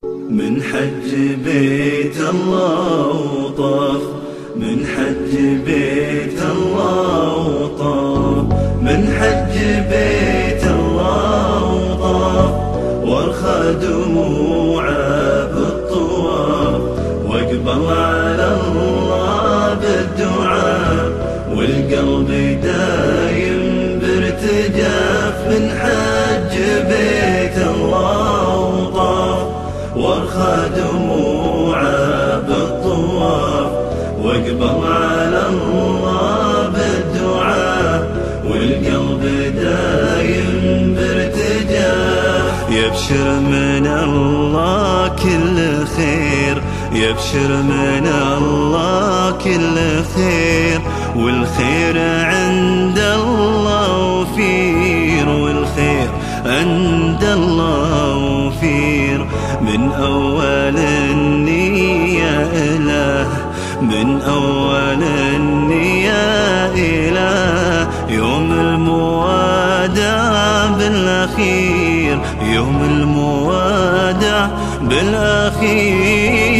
من حج بيت الله وطاف، من حج بيت الله وطاف، من حج بيت الله وطاف، وارخى دموعه بالطواف، واقبل على الله بالدعاء، والقلب دايم بارتجاف. من حج بيت الله وطاف، وارخى دموعه بالطواف، واقبل على الله بالدعاء، والقلب دايم بارتجاف. يبشر من الله كل خير، يبشر من الله كل خير، والخير عند الله وفير، والخير عند الله وفير. من أول النية إله، من أول النية إله، يوم الموادع بالأخير، يوم الموادع بالأخير.